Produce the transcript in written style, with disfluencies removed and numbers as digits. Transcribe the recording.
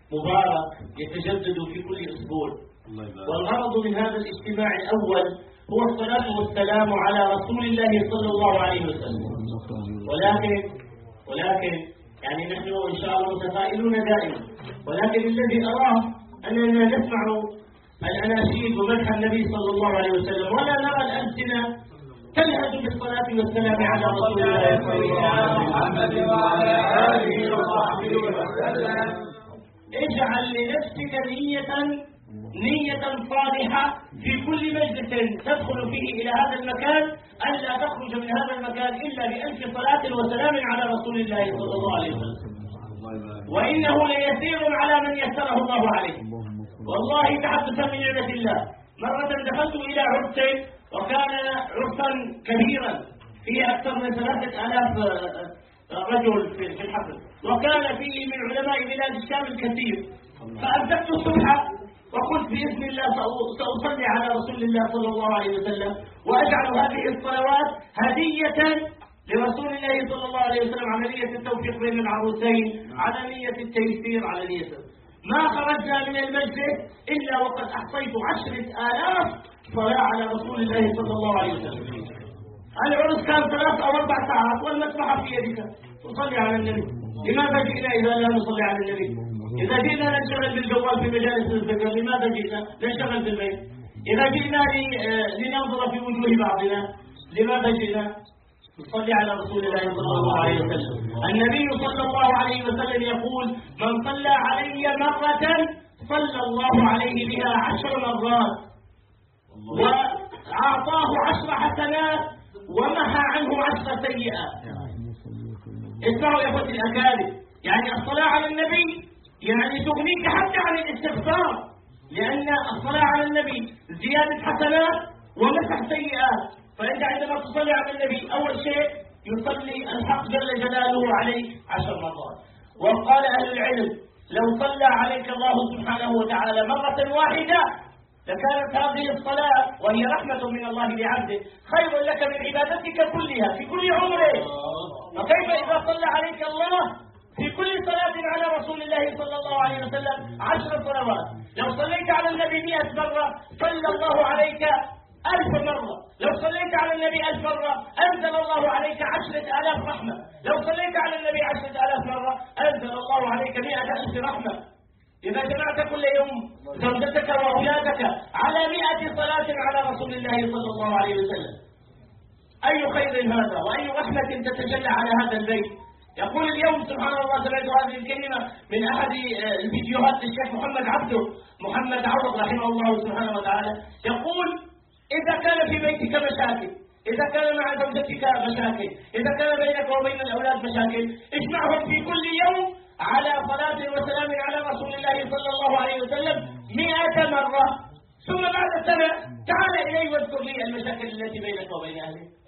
مبارك يتجدد في كل أسبوع. والغرض من هذا الاجتماع الأول هو الصلاة والسلام على رسول الله صلى الله عليه وسلم. ولكن يعني نحن إن شاء الله متفائلون دائما، ولكن الذي أراه أننا نسمع الأناشيد ومدح النبي صلى الله عليه وسلم ولا نرى الألسنة تلهج بالصلاة والسلام على رسول الله صلى الله عليه وسلم. محمد وعلى آله وصحبه وسلم. اجعل لنفسك نية صالحة في كل مجلس تدخل فيه إلى هذا المكان ألا تخرج من هذا المكان إلا بألف صلاة وسلام على رسول الله صلى الله عليه وسلم. وإنه ليسير على من يسره الله عليه. والله تحدثا من نعمة الله، مرة دخلت إلى عرس وكان عرسا كبيرا فيه أكثر من 3000 رجل في الحفل، وكان فيه من علماء بلاد الشام الكثير. فأمسكت الصبح وقلت بإذن الله سأصلي على رسول الله صلى الله عليه وسلم وأجعل هذه الصلوات هدية لرسول الله صلى الله عليه وسلم، عملية التوفيق بين العروسين، على نية التيسير، على نية. ما خرجنا من المجلس إلا وقد أحصيت 10,000 صلاة على رسول الله صلى الله عليه وسلم. العرس كان 3 أو 4 ساعات والمسبحة في يدك تصلي على النبي. لماذا جئنا إذا لا نصلي على النبي؟ إذا جئنا ننشغل بالجوال في مجالس الذكر، لماذا جئنا ننشغل بالبيت؟ إذا جئنا لننظر في وجوه بعضنا، لماذا جئنا نصلي على رسول الله صلى الله عليه وسلم؟ النبي صلى الله عليه وسلم يقول: من صلى علي مرة صلى الله عليه بها 10 مرات وأعطاه 10 حسنات ومحى عنه 10 سيئات. اسمعوا يا اخوتي الأكارم، يعني الصلاة على النبي يعني تغنيك حتى عن الاستغفار، لأن الصلاة على النبي زيادة حسنات ومسح سيئات. فأنت عندما تصلي على النبي أول شيء يصلي الحق جل جلاله عليك 10 مرات. وقال أهل العلم: لو صلى عليك الله سبحانه وتعالى مرة واحدة لكانت هذه الصلاة، وهي رحمة من الله لعبده، خير لك من عبادتك كلها في كل عمره. فكيف إذا صلى عليك الله في كل صلاة على رسول الله صلى الله عليه وسلم 10 صلوات؟ لو صليت على النبي 100 مرة صلى الله عليك 1000 مرة. لو صليت على النبي 1000 مرة أنزل الله عليك 10,000 رحمة. لو صليت على النبي 10,000 مرة أنزل الله عليك 100,000 رحمة. إذا جمعت كل يوم زوجتك وأولادك على 100 صلاة على رسول الله صلى الله عليه وسلم، أي خير هذا وأي رحمة تتجلى على هذا البيت. يقول اليوم سبحان الله، سمعت هذه الكلمة من أحد الفيديوهات للشيخ محمد عوض رحمه الله سبحانه وتعالى، يقول: إذا كان في بيتك مشاكل، إذا كان مع زوجتك مشاكل، إذا كان بينك وبين الأولاد مشاكل، اجمعهم في كل يوم على صلاة وسلام على رسول الله صلى الله عليه وسلم 100 مرة، ثم بعد سنة تعال إلي واذكر لي المشاكل التي بينك وبين أهلك.